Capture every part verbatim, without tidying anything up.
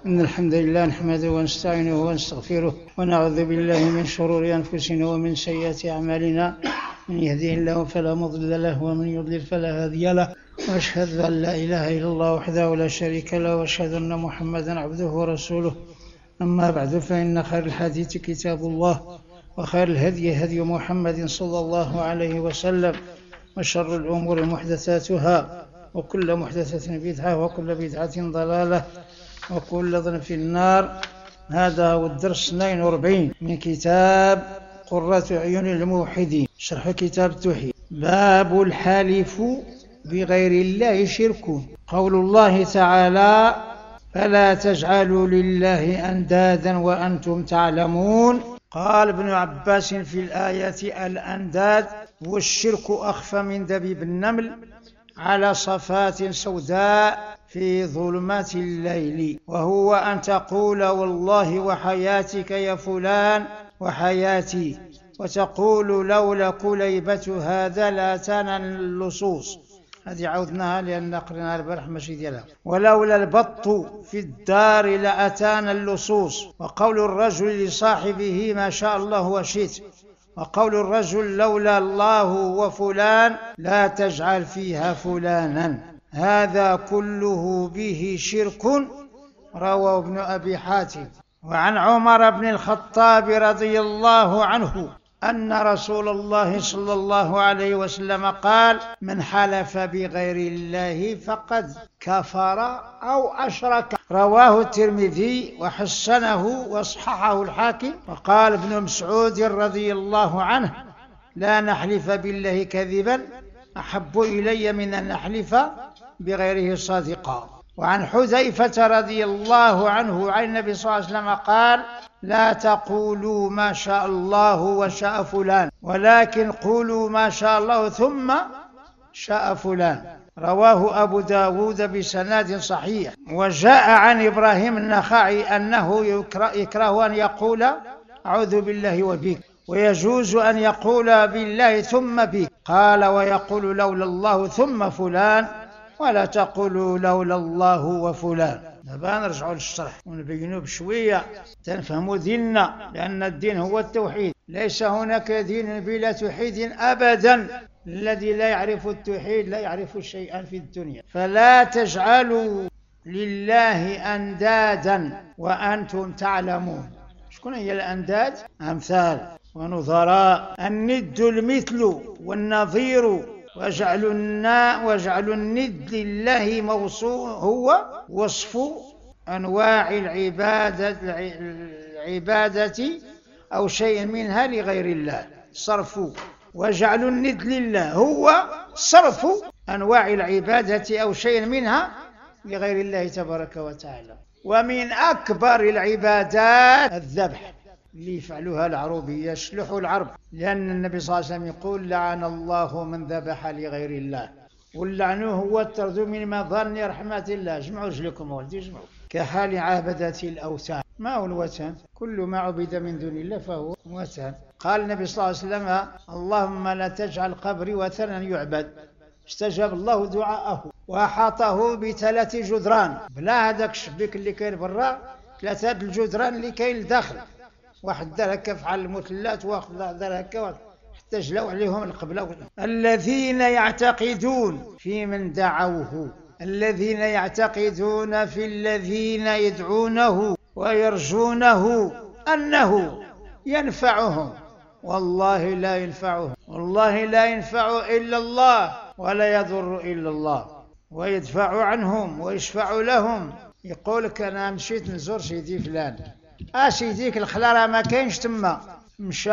إن الحمد لله نحمده ونستعينه ونستغفره ونعوذ بالله من شرور أنفسنا ومن سيئات أعمالنا. من يهده الله فلا مضل له ومن يضلل فلا هادي له، وأشهد أن لا إله إلا الله وحده لا شريك له، وأشهد أن محمدا عبده ورسوله. أما بعد، فإن خير الحديث كتاب الله، وخير الهدي هدي محمد صلى الله عليه وسلم، وشر الأمور محدثاتها، وكل محدثة بدعة، وكل بدعة ضلالة، وكل ضلالة في النار. هذا هو الدرس اثنين وأربعين من كتاب قرة أعين الموحدين، شرح كتاب التوحيد. باب الحلف بغير الله شرك. قول الله تعالى: فلا تجعلوا لله أندادا وأنتم تعلمون. قال ابن عباس في الآية: الأنداد والشرك أخفى من دبيب النمل على صفات سوداء في ظلمات الليل، وهو أن تقول والله وحياتك يا فلان وحياتي، وتقول لولا كليبة هذا لاتانا اللصوص. هذه عودناها لأن قرناها البارح ماشي ديالها. ولولا البط في الدار لأتانا اللصوص. وقول الرجل لصاحبه ما شاء الله وشئت. وقول الرجل لولا الله وفلان لا تجعل فيها فلانا. هذا كله به شرك. رواه ابن أبي حاتم. وعن عمر بن الخطاب رضي الله عنه أن رسول الله صلى الله عليه وسلم قال: من حلف بغير الله فقد كفر أو أشرك. رواه الترمذي وحسنه وصححه الحاكم. وقال ابن مسعود رضي الله عنه: لا نحلف بالله كذبا أحب إلي من أن نحلف بغيره صادقا. وعن حذيفة رضي الله عنه عن النبي صلى الله عليه وسلم قال: لا تقولوا ما شاء الله وشاء فلان، ولكن قولوا ما شاء الله ثم شاء فلان. رواه أبو داود بسند صحيح. وجاء عن إبراهيم النخعي أنه يكره أن يقول أعوذ بالله وبك، ويجوز أن يقول بالله ثم بك. قال: ويقول لولا الله ثم فلان، ولا تقولوا لولا الله وفلان. دابا نرجعوا للشرح ونبينوا بشويه تنفهموا ديننا، لأن الدين هو التوحيد. ليس هناك دين بلا توحيد أبدا. الذي لا يعرف التوحيد لا يعرف شيئا في الدنيا. فلا تجعلوا لله أندادا وأنتم تعلمون. شكون هي الأنداد؟ أمثال ونظراء. الند المثل والنظير. وجعل وجعل الند لله موصوف هو وصف أنواع العبادة العبادة أو شيء منها لغير الله. صرف وجعل الند لله هو صرف أنواع العبادة أو شيء منها لغير الله تبارك وتعالى. ومن أكبر العبادات الذبح اللي يفعلوها العربية، يشلح العرب، لأن النبي صلى الله عليه وسلم يقول: لعن الله من ذبح لغير الله. واللعن هو الطرد من مظن رحمة الله. جمعوا رجلكم ولدي، جمعوا. كحال عبدة الأوثان. ما هو الوثن؟ كل ما عبد من دون الله فهو وثن. قال النبي صلى الله عليه وسلم: اللهم لا تجعل قبري وثنا يعبد. استجاب الله دعاءه وأحاطه بثلاث جدران، بلا هذاك الشبيك اللي كاين برا، ثلاثة الجدران اللي كاين لداخل. واحد دار هكا فعل المثلات، واحد دار هكا حتى جلاو عليهم القبلة. الذين يعتقدون في من دعوه، الذين يعتقدون في الذين يدعونه ويرجونه أنه ينفعهم، والله لا ينفعهم. والله لا ينفع إلا الله ولا يضر إلا الله، ويدفع عنهم ويشفع لهم. يقول لك أنا مشيت نزور سيدي فلان، اشي ديك الخلارة ما كاينش تما، مشى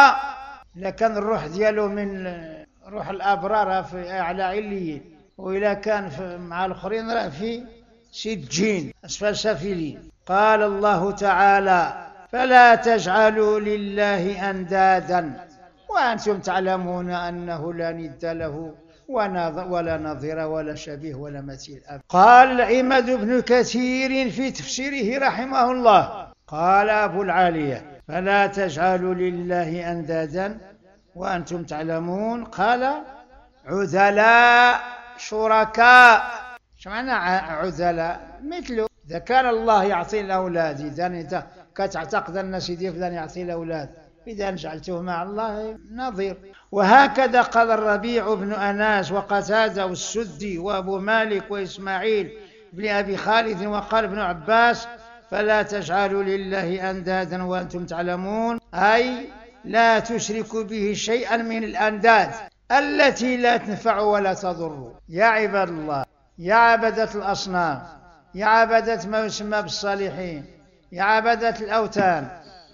لكن الروح ديالو من روح الابرار في اعلى عليين، واذا كان مع الاخرين راه في سجين اسفل سافلين. قال الله تعالى: فلا تجعلوا لله اندادا وانتم تعلمون انه لا ند له ولا نظير ولا شبيه ولا مثيل. قال عماد بن كثير في تفسيره رحمه الله، قال أبو العالية: فلا تجعلوا لله أندادا وأنتم تعلمون. قال: عذلاء شركاء. ايش معنى عذلاء؟ مثل إذا كان الله يعطي الأولاد، إذا أنت كتعتقد أن سيدي فلان يعطي الأولاد، إذا جعلته مع الله نظير. وهكذا قال الربيع بن أناس وقتادة والسدي وأبو مالك وإسماعيل بن أبي خالد، وقال ابن عباس: فلا تجعلوا لله أندادا وأنتم تعلمون، أي لا تشركوا به شيئا من الأنداد التي لا تنفع ولا تضر. يا عباد الله، يا عبدة الأصنام، يا عبدة ما يسمى بالصالحين، يا عبدة الأوثان،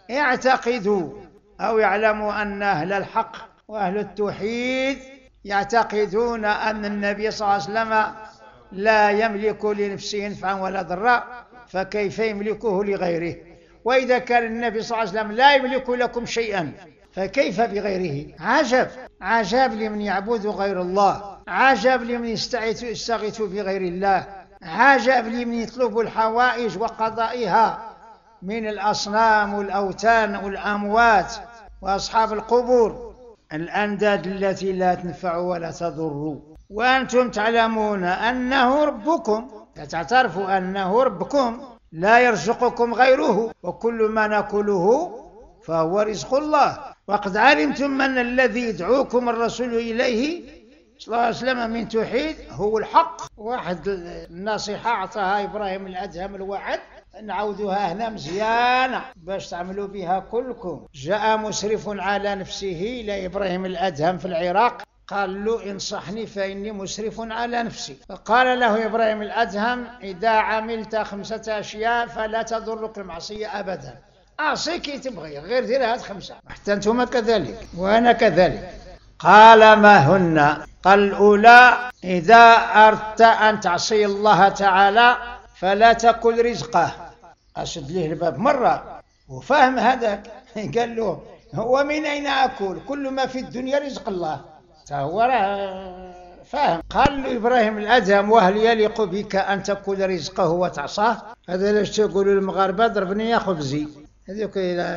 اعتقدوا أو يعلموا أن أهل الحق وأهل التوحيد يعتقدون أن النبي صلى الله عليه وسلم لا يملك لنفسه نفعا ولا ضرا، فكيف يملكه لغيره؟ وإذا كان النبي صلى الله عليه وسلم لا يملك لكم شيئا فكيف بغيره؟ عجب عجب لمن يعبد غير الله، عجب لمن يستغيث بغير الله، عجب لمن يطلب الحوائج وقضائها من الأصنام والأوثان والأموات وأصحاب القبور، الأنداد التي لا تنفع ولا تضر. وأنتم تعلمون أنه ربكم، تعترفوا أنه ربكم، لا يرزقكم غيره، وكل ما نأكله فهو رزق الله. وقد علمتم أن الذي يدعوكم الرسول إليه صلى الله عليه وسلم من توحيد هو الحق. واحد النصيحة أعطاها إبراهيم الأدهم الوعد، نعودها هنا مزيانة باش تعملوا بها كلكم. جاء مسرف على نفسه إلى إبراهيم الأدهم في العراق، قال له: انصحني فإني مسرف على نفسي. فقال له إبراهيم الأدهم: إذا عملت خمسة أشياء فلا تضرك المعصية أبدا، أعصي كي تبغي، غير دير هاد خمسة، حتى أنتم كذلك وأنا كذلك. قال: ما هن؟ قال: الأولى: إذا أردت أن تعصي الله تعالى فلا تأكل رزقه. أشد له الباب مرة وفهم هذاك. قال له: هو من أين أكل؟ كل ما في الدنيا رزق الله، هو فاهم. قال له إبراهيم الأدهم: وهل يليق بك أن تأكل رزقه وتعصاه؟ هذا لاش تقولوا المغاربة ضربني يا خبزي، هذوك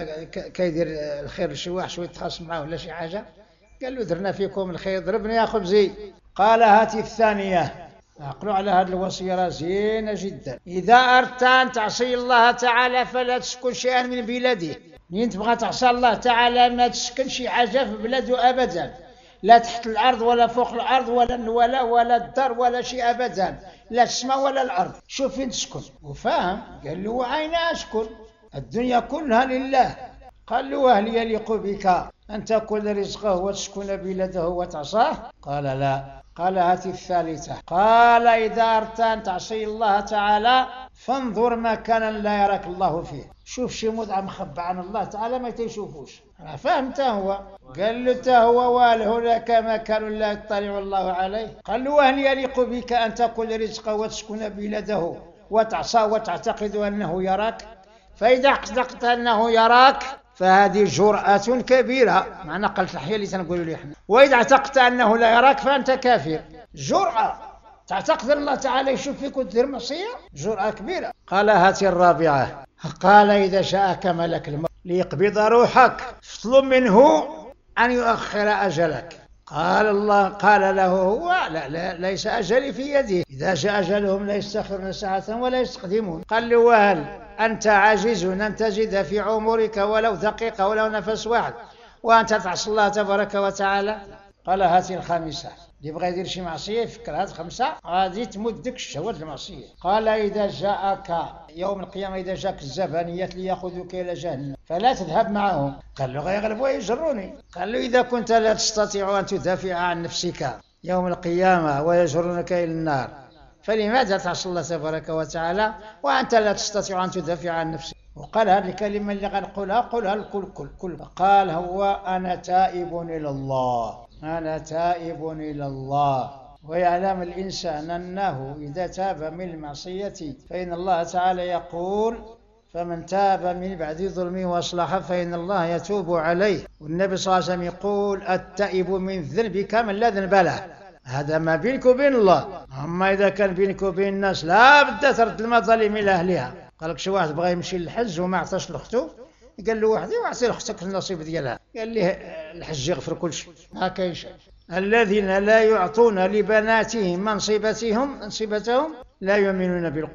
كيدير الخير لشي واحد شويه يتخاصم معاه ولا شي حاجه، قال له: درنا فيكم الخير ضربني يا خبزي. قال: هاتي الثانيه. عقلوا على هذه الوصيه زينه جدا: إذا أردت أن تعصي الله تعالى فلا تسكن شيئا من بلاده. منين تبغى تعصى الله تعالى ما تسكن شي حاجه في بلاده أبدا، لا تحت الأرض ولا فوق الأرض ولا الولاء ولا الدار ولا شيء أبدا، لا السماء ولا الأرض. شوف فين تسكن. وفاهم. قال له: وأين أسكن؟ الدنيا كلها لله. قال له: وهل يليق بك أن تأكل رزقه وتسكن بلده وتعصاه؟ قال: لا. قال: هات الثالثة. قال: إذا أردت أن تعصي الله تعالى فانظر مكانا لا يراك الله فيه. شوف شي متعة مخبى عن الله تعالى ما تشوفوش. أنا فهمت. هو قال له: هو وله لك مكان لا يطلع الله عليه. قال له: وهل يليق بك أن تأكل رزقه وتسكن بلده وتعصى وتعتقد أنه يراك؟ فإذا اعتقدت أنه يراك فهذه جرأة كبيرة، معنى قلت الحياة اللي تنقولوا لي احنا. وإذا اعتقدت أنه لا يراك فأنت كافر. جرأة تعتقد أن الله تعالى يشوف فيك وتدير معصية، جرأة كبيرة. قال: هاتي الرابعة. قال: إذا شاءك ملك الموت ليقبض روحك فاطلب منه أن يؤخر أجلك. قال الله قال له هو: لا, لا ليس أجلي في يده، إذا جاء أجلهم لا يستأخرون ساعة ولا يستقدمون. قال له: وهل أنت عاجز أن تجد في عمرك ولو دقيقة ولو نفس واحد وأنت تعصي الله تبارك وتعالى؟ قال: هاتي الخامسة. اللي بغى يدير شي معصية يفكر هاد خمسة غادي تموت ديك الشهوات المعصية. قال: إذا جاءك يوم القيامة، إذا جاك الزبانيات ليأخذوك إلى جهنم فلا تذهب معهم. قال له: غيغلبوا ويجروني. قال له: إذا كنت لا تستطيع أن تدافع عن نفسك يوم القيامة ويجرونك إلى النار فلماذا تعصي الله تبارك وتعالى وأنت لا تستطيع أن تدافع عن نفسك؟ وقال: هذه الكلمة اللي غنقولها قولها الكل كل كل. قال: هو أنا تائب إلى الله، أنا تائب إلى الله. ويعلم الإنسان أنه إذا تاب من المعصية فإن الله تعالى يقول: فمن تاب من بعد ظلمه وأصلح فإن الله يتوب عليه. والنبي صلى الله عليه وسلم يقول: التائب من الذنب كمن لا ذنب له. هذا ما بينك وبين الله. أما إذا كان بينك وبين الناس لا بد ترد المظالم إلى أهلها. قال لك شي واحد بغى يمشي للحج وما عطاش لأخته، قال له: وحدي واعطي لأختك النصيب ديالها. قال لي: الحج يغفر كل شيء، ما كاين شيء. الذين لا يعطون لبناتهم منصبتهم منصبتهم لا يؤمنون بالقرآن.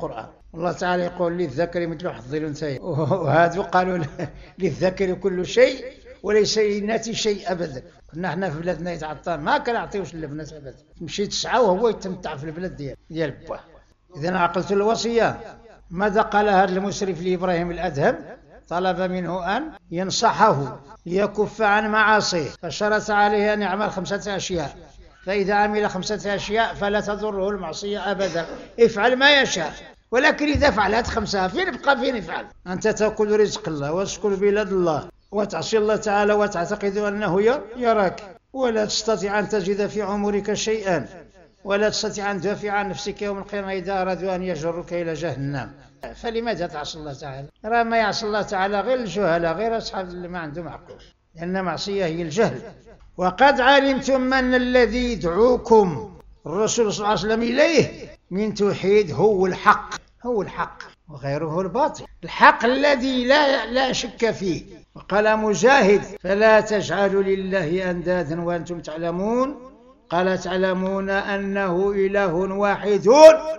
الله تعالى يقول للذكر مثل حظ الأنثيين، وهذا قالوا للذكر كل شيء وليس للناس شيء أبدا. كنا احنا في بلادنا يتعطل ما كان يعطيوش للبنات أبدا، تمشي تسعى وهو يتمتع في البلاد ديال ديال باه. إذا عقلت الوصية. ماذا قال هذا المسرف لإبراهيم الأدهم؟ طلب منه أن ينصحه ليكف عن معاصيه، فشرط عليه أن يعمل خمسة أشياء، فإذا عمل خمسة أشياء فلا تضره المعصية أبدا، افعل ما يشاء. ولكن إذا فعلت خمسة فين بقى فين يفعل؟ أنت تأكل رزق الله وتسكن بلاد الله وتعصي الله تعالى وتعتقد أنه يراك، ولا تستطيع أن تجد في عمرك شيئا، ولا تستطيع أن تدافع عن نفسك يوم القيامة إذا أرادوا أن يجرك إلى جهنم، فلماذا تعصي الله تعالى؟ راه ما يعصي الله تعالى غير الجهلاء، غير أصحاب اللي ما عندهم عقل، لأن معصية هي الجهل. وقد علمتم أن الذي يدعوكم الرسول صلى الله عليه وسلم إليه من توحيد هو الحق، هو الحق وغيره الباطل، الحق الذي لا لا شك فيه. وقال مجاهد: فلا تجعلوا لله أندادا وأنتم تعلمون. قال: تعلمون أنه إله واحد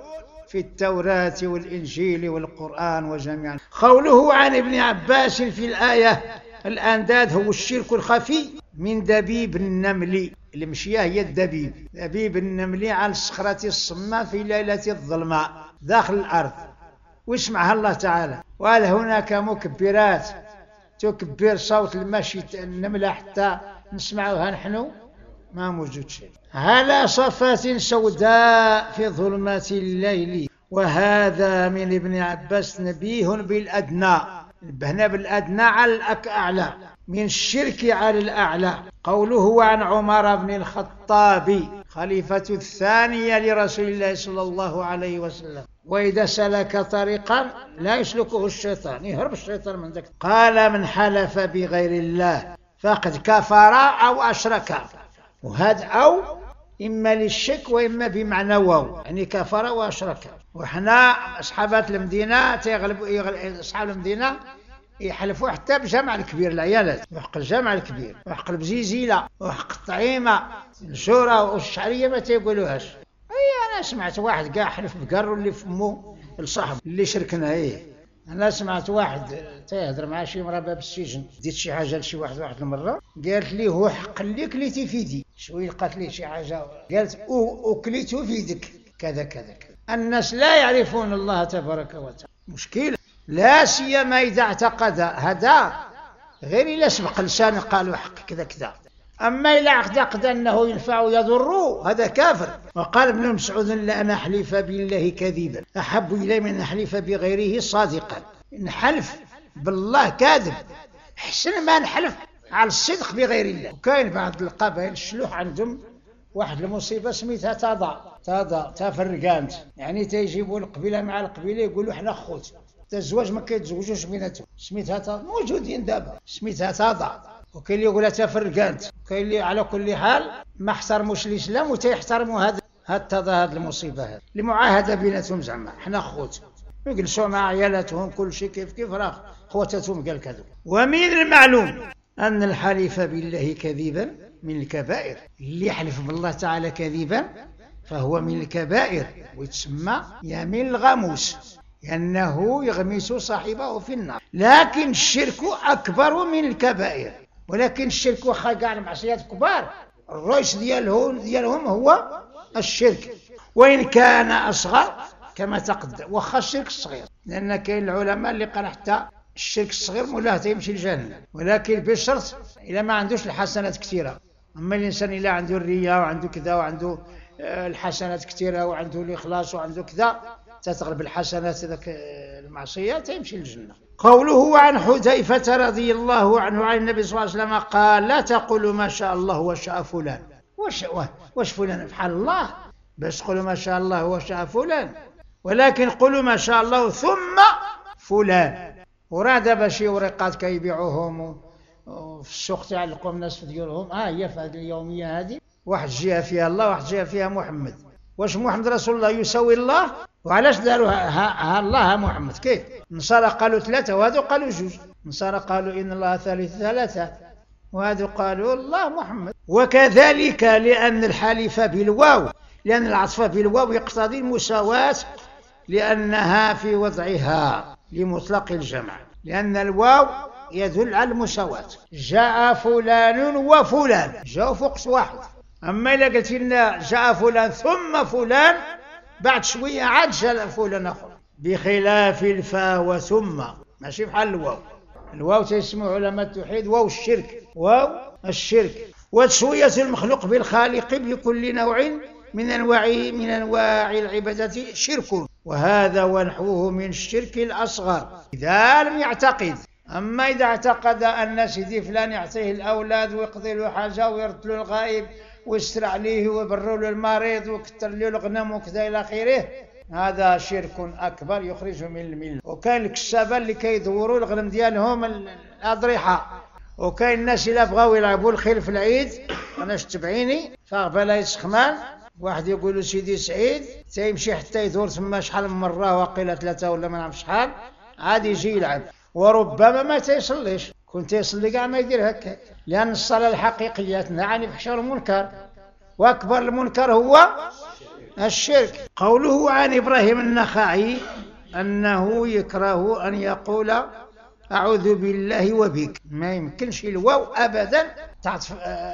في التوراة والإنجيل والقرآن وجميعا. قوله عن ابن عباس في الآية: الأنداد هو الشرك الخفي من دبيب النمل، المشية هي الدبيب، دبيب النمل على الصخرة الصماء في ليلة الظلماء داخل الأرض، واسمعها الله تعالى. وهل هناك مكبرات تكبر صوت المشي النملة حتى نسمعها نحن؟ ما موجود شيء. على صفات سوداء في ظلمات الليل. وهذا من ابن عباس نبيه بالأدنى، نبهنا بالأدنى على الأعلى، من الشرك على الأعلى. قوله عن عمر بن الخطاب خليفة الثانية لرسول الله صلى الله عليه وسلم: وإذا سلك طريقا لا يسلكه الشيطان، يهرب الشيطان من ذلك. قال: من حلف بغير الله فقد كفر أو أشرك. وهذا أو إما للشك وإما بمعنى واو، يعني كفر وأشرك. وإحنا أصحابات المدينة تغلبوا أصحاب المدينة يحلفوا حتى بجمع الكبير، العيالات وحق الجمع الكبير وحق البزيزيلة وحق الطعيمة الشورى والشعرية ما تيقولوهاش. أي أنا سمعت واحد قاع حلف بقروا اللي فمه لصاحب اللي شركنا. إيه أنا سمعت واحد تيهضر مع شي مرة باب السجن، ديت شي حاجة لشي واحد واحد المرة، قالت لي: هو حق لي كليتي في يدي. شوي قالت لي شي حاجة، قالت: وكليته في يدك كذا كذا كذا. الناس لا يعرفون الله تبارك وتعالى، مشكلة، لا سيما إذا اعتقد هذا، غير إلا سبق لسان قالوا حق كذا كذا. أما إذا اعتقد أنه ينفع ويضر هذا كافر. وقال ابن مسعود: لأن أحلف بالله كذبا أحب إلي من أحلف بغيره صادقا. نحلف بالله كاذب حسن ما نحلف على الصدق بغير الله. وكاين بعض القبائل الشلوح عندهم واحد المصيبة سميتها تضع تضع تفرقانت، يعني تيجيبوا القبيلة مع القبيلة يقولوا احنا خوت، الزواج ما كيتزوجوش بيناتهم، سميتها تضع، موجودين دابا سميتها تضع. وكاين اللي يقولها تفرقانت، وكاين اللي على كل حال ما احترموش الإسلام وتيحترموا هذا هذا هذه المصيبة هذه المعاهدة بيناتهم، زعما احنا خوت، يجلسوا مع عيالاتهم كل شيء كيف كيف راه خواتاتهم قال كذا. ومن المعلوم أن الحلف بالله كذبا من الكبائر، اللي يحلف بالله تعالى كذبا فهو من الكبائر ويتسمى يمين الغموس، لأنه يغمس صاحبه في النار. لكن الشرك أكبر من الكبائر، ولكن الشرك وخا كاع المعصيات كبار، الرئيس ديالهم ديالهم هو الشرك، وإن كان أصغر كما تقدم، وخا الشرك الصغير، لأن كاين العلماء اللي قال حتى الشرك الصغير مولاه تيمشي لجهنم، ولكن بشرط إذا ما عندوش الحسنات كثيرة. أما الإنسان إلا عنده الرياء وعنده كذا وعنده الحسنات كثيرة وعنده الإخلاص وعنده كذا، تتغلب الحسنات ذاك المعصية تيمشي للجنة. قوله عن حذيفة رضي الله عنه عن النبي صلى الله عليه وسلم قال: لا تقولوا ما شاء الله وشاء فلان. واش واش فلان بحال الله باش تقولوا ما شاء الله وشاء فلان، ولكن قولوا ما شاء الله ثم فلان. وراه دابا شي ورقات كيبيعوهم في السوق تعلقوا الناس في ديورهم، ها هي في هذه اليوميه هذه واحد جهه فيها الله واحد جهه فيها محمد. واش محمد رسول الله يساوي الله؟ وعلاش داروا ها, ها الله ها محمد؟ كيف؟ النصارى قالوا ثلاثه وهذو قالوا جوج، النصارى قالوا ان الله ثالث ثلاثه وهذو قالوا الله محمد. وكذلك لان الحلف بالواو، لان العطف بالواو يقتضي المساواه لأنها في وضعها لمطلق الجمع، لأن الواو يدل على المساواة. جاء فلان وفلان، جاء فوق واحد. أما إذا قلت لنا جاء فلان ثم فلان، بعد شوية عاد جاء فلان آخر، بخلاف الفاء وثم، ماشي بحال الواو. الواو تسمى علماء التوحيد واو الشرك، واو الشرك. وتسوية المخلوق بالخالق بكل نوع من أنواع من أنواع العبادة شرك، وهذا ونحوه من الشرك الأصغر إذا لم يعتقد. أما إذا اعتقد أن سيدي فلان يعطيه الأولاد ويقضي له حاجة ويرد له الغائب ويستر عليه ويبر له المريض ويكثر له الغنم وكذا إلى آخره، هذا شرك أكبر يخرجه من الملة. وكاين الكسابة اللي كيدوروا الغنم ديالهم الأضرحة، وكاين الناس اللي بغاو يلعبوا الخيل في العيد، أنا شفت بعيني فقبل يسخمان واحد يقول له سيدي سعيد، تيمشي حتى يدور ثم شحال من مرة، وقيلة ثلاثة ولا ما نعرف شحال، عاد يجي يلعب، وربما ما تيصليش. كنت يصلي كاع ما يدير هكا، لأن الصلاة الحقيقية تنهى عن الفحشاء والمنكر، وأكبر المنكر هو الشرك. قوله عن إبراهيم النخعي أنه يكره أن يقول أعوذ بالله وبك، ما يمكنش الواو أبدا تعطف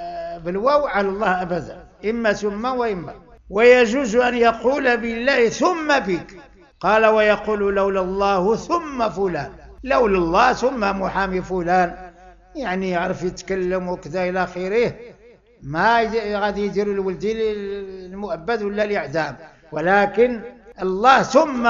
بالواو على الله أبدا، إما ثم وإما. ويجوز أن يقول بالله ثم بك، قال ويقول لولا الله ثم فلان، لولا الله ثم محامي فلان، يعني يعرف يتكلم وكذا إلى آخره، ما غادي يديروا الولدين المؤبد ولا الإعدام، ولكن الله ثم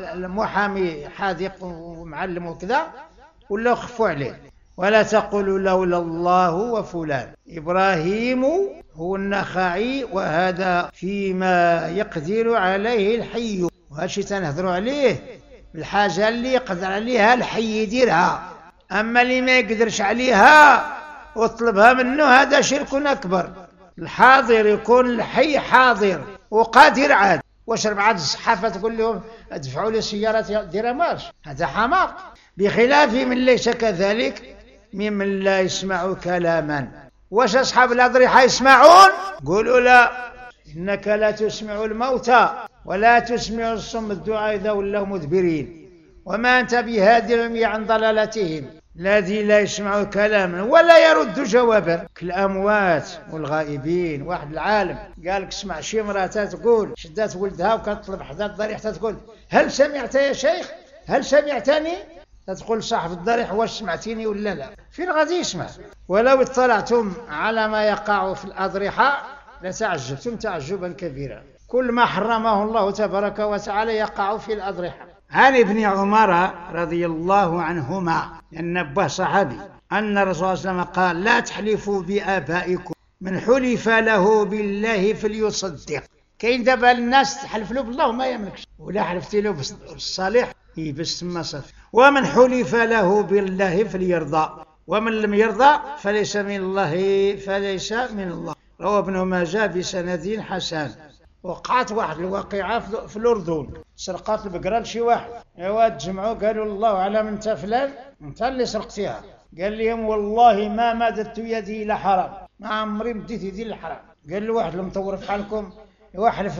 المحامي حاذق ومعلم وكذا ولا خفوا عليه. ولا تقولوا لولا الله وفلان. إبراهيم هو النخعي، وهذا فيما يقدر عليه الحي، وهادشي تنهضروا عليه الحاجة اللي يقدر عليها الحي يديرها، أما اللي ما يقدرش عليها وطلبها منه هذا شرك أكبر. الحاضر يكون الحي حاضر وقادر عاد، واش بعد الصحافة تقول لهم ادفعوا لي سيارة ديرها مارش، هذا حماق. بخلاف من ليس كذلك ممن لا يسمع كلاما. واش أصحاب الأضرحة يسمعون؟ قولوا لا، إنك لا تسمع الموتى ولا تسمع الصم الدعاء إذا ولوا مدبرين، وما أنت بهادي العمي عن ضلالتهم. الذي لا يسمع كلاما ولا يرد جوابا كالأموات والغائبين. واحد العالم قال لك اسمع شي مرأة تقول شدات ولدها وكتطلب حدا الضريح، تقول هل سمعت يا شيخ؟ هل سمعتني؟ تقول صاحب الضريح واش سمعتيني ولا لا؟ فين غادي يسمع؟ ولو اطلعتم على ما يقع في الأضرحة لتعجبتم تعجبا كبيرا. كل ما حرمه الله تبارك وتعالى يقع في الأضرحة. عن ابن عمر رضي الله عنهما أن أباه صحابي أن الرسول صلى الله عليه وسلم قال لا تحلفوا بآبائكم، من حلف له بالله فليصدق. كاين دابا الناس تحلف له بالله وما يملكش، ولا حلفتي له بالصالح يبس ما صافي. ومن حلف له بالله فليرضى، ومن لم يرضى فليس من الله فليس من الله. رواه ابن ماجه بسند حسن. وقعت واحد الواقعة في الأردن، سرقات البقرة لشي واحد، ايوا تجمعوا قالوا الله أعلم انت فلان انت اللي سرقتيها، قال لهم والله ما مددت يدي إلى حرام، ما عمري مديت يدي إلى حرام. قال له واحد المطور في حالكم يحلف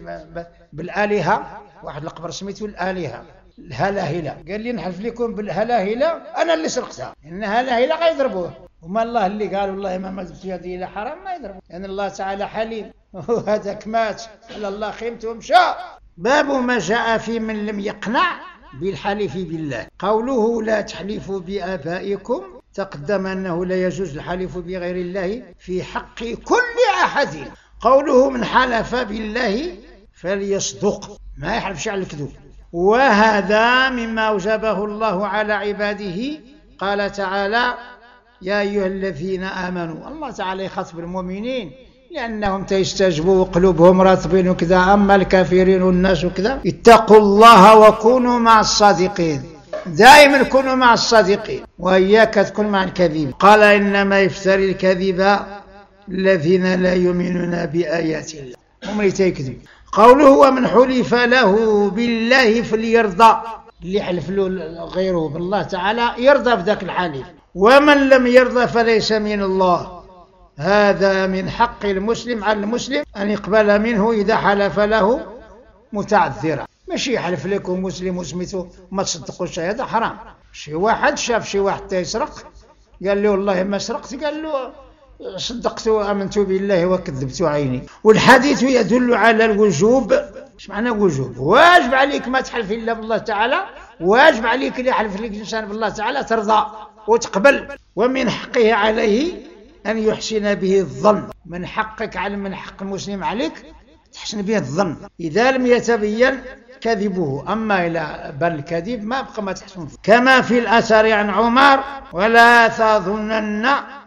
بالآلهة، واحد القبر سميته الآلهة الهلاهلة، قال لي نحلف لكم بالهلاهلة أنا اللي سرقتها، إن هلاهلة غيضربوه، وما الله اللي قال والله ما مددت يدي إلى حرام ما يضربوه، لأن يعني الله تعالى حليم، وهذاك مات على الله خيمته ومشى. باب ما جاء في من لم يقنع بالحلف بالله. قوله لا تحلفوا بآبائكم، تقدم أنه لا يجوز الحلف بغير الله في حق كل أحد. قوله من حلف بالله فليصدق، ما يحلفش على الكذوب، وهذا مما أوجبه الله على عباده. قال تعالى يا أيها الذين آمنوا، الله تعالى يخاطب المؤمنين لأنهم تيستجبوا قلوبهم رطبين وكذا، أما الكافرين والناس وكذا اتقوا الله وكونوا مع الصادقين، دائما كونوا مع الصادقين وإياك تكون مع الكذب. قال إنما يفتري الكذب الذين لا يؤمنون بآيات الله، هم اللي تيكذب. قوله ومن حلف له بالله فليرضى، اللي حلف له غيره بالله تعالى يرضى بذاك الحليف. ومن لم يرضى فليس من الله. هذا من حق المسلم على المسلم أن يقبل منه إذا حلف له متعذرا، ماشي يحلف لكم مسلم وسميتو ما تصدقوش، هذا حرام. شي واحد شاف شي واحد تيسرق قال له والله ما سرقت، قال له صدقت وآمنت بالله وكذبت عيني. والحديث يدل على الوجوب. ايش معنى وجوب؟ واجب عليك ما تحلف الا بالله تعالى، واجب عليك اللي يحلف لك الانسان بالله تعالى ترضى وتقبل. ومن حقه عليه ان يحسن به الظن، من حقك على من حق المسلم عليك تحسن به الظن اذا لم يتبين كذبه. اما الى بل الكذب ما بقى ما تحسن. كما في الاثر عن عمر: ولا تظنن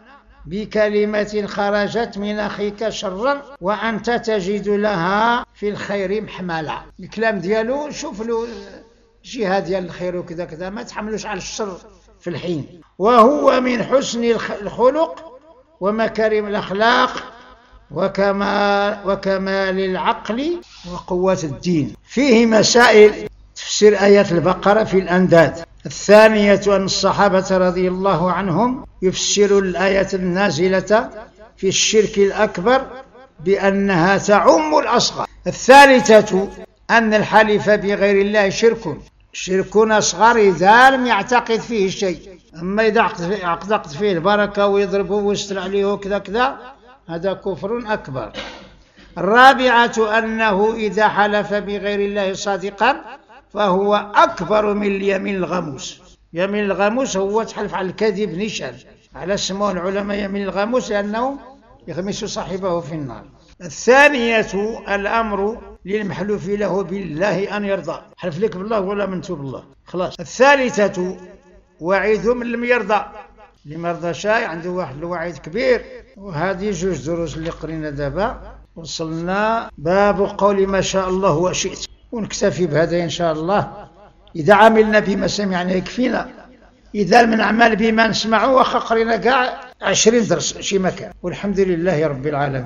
بكلمة خرجت من أخيك شرا وأنت تجد لها في الخير محملا. الكلام ديالو شوف له جهة ديال الخير وكذا كذا، ما تحملوش على الشر في الحين. وهو من حسن الخلق ومكارم الأخلاق وكمال, وكمال العقل وقوة الدين. فيه مسائل تفسير آيات البقرة في الأنداد. الثانية أن الصحابة رضي الله عنهم يفسروا الآية النازلة في الشرك الأكبر بأنها تعم الأصغر. الثالثة أن الحلف بغير الله شرك شرك أصغر إذا لم يعتقد فيه شيء. أما إذا اعتقد فيه البركة ويضربه ويستر عليه وكذا كذا هذا كفر أكبر. الرابعة أنه إذا حلف بغير الله صادقا فهو أكبر من اليمين الغموس. يمين الغموس هو تحلف على الكذب نشان، على سموه العلماء يمين الغموس لأنه يغمس صاحبه في النار. الثانية الأمر للمحلوف له بالله أن يرضى، حلف لك بالله ولا منت بالله خلاص. الثالثة وعيد من لم يرضى، اللي ما رضى شيء عنده واحد الوعيد كبير. وهذه جوج دروس اللي قرينا دابا. وصلنا باب قول ما شاء الله وشئت، ونكتفي بهذا إن شاء الله. إذا عملنا بما سمعنا يكفينا، إذا من نعمل بما نسمعه وخا قرينا كاع عشرين درس شي مكان. والحمد لله رب العالمين.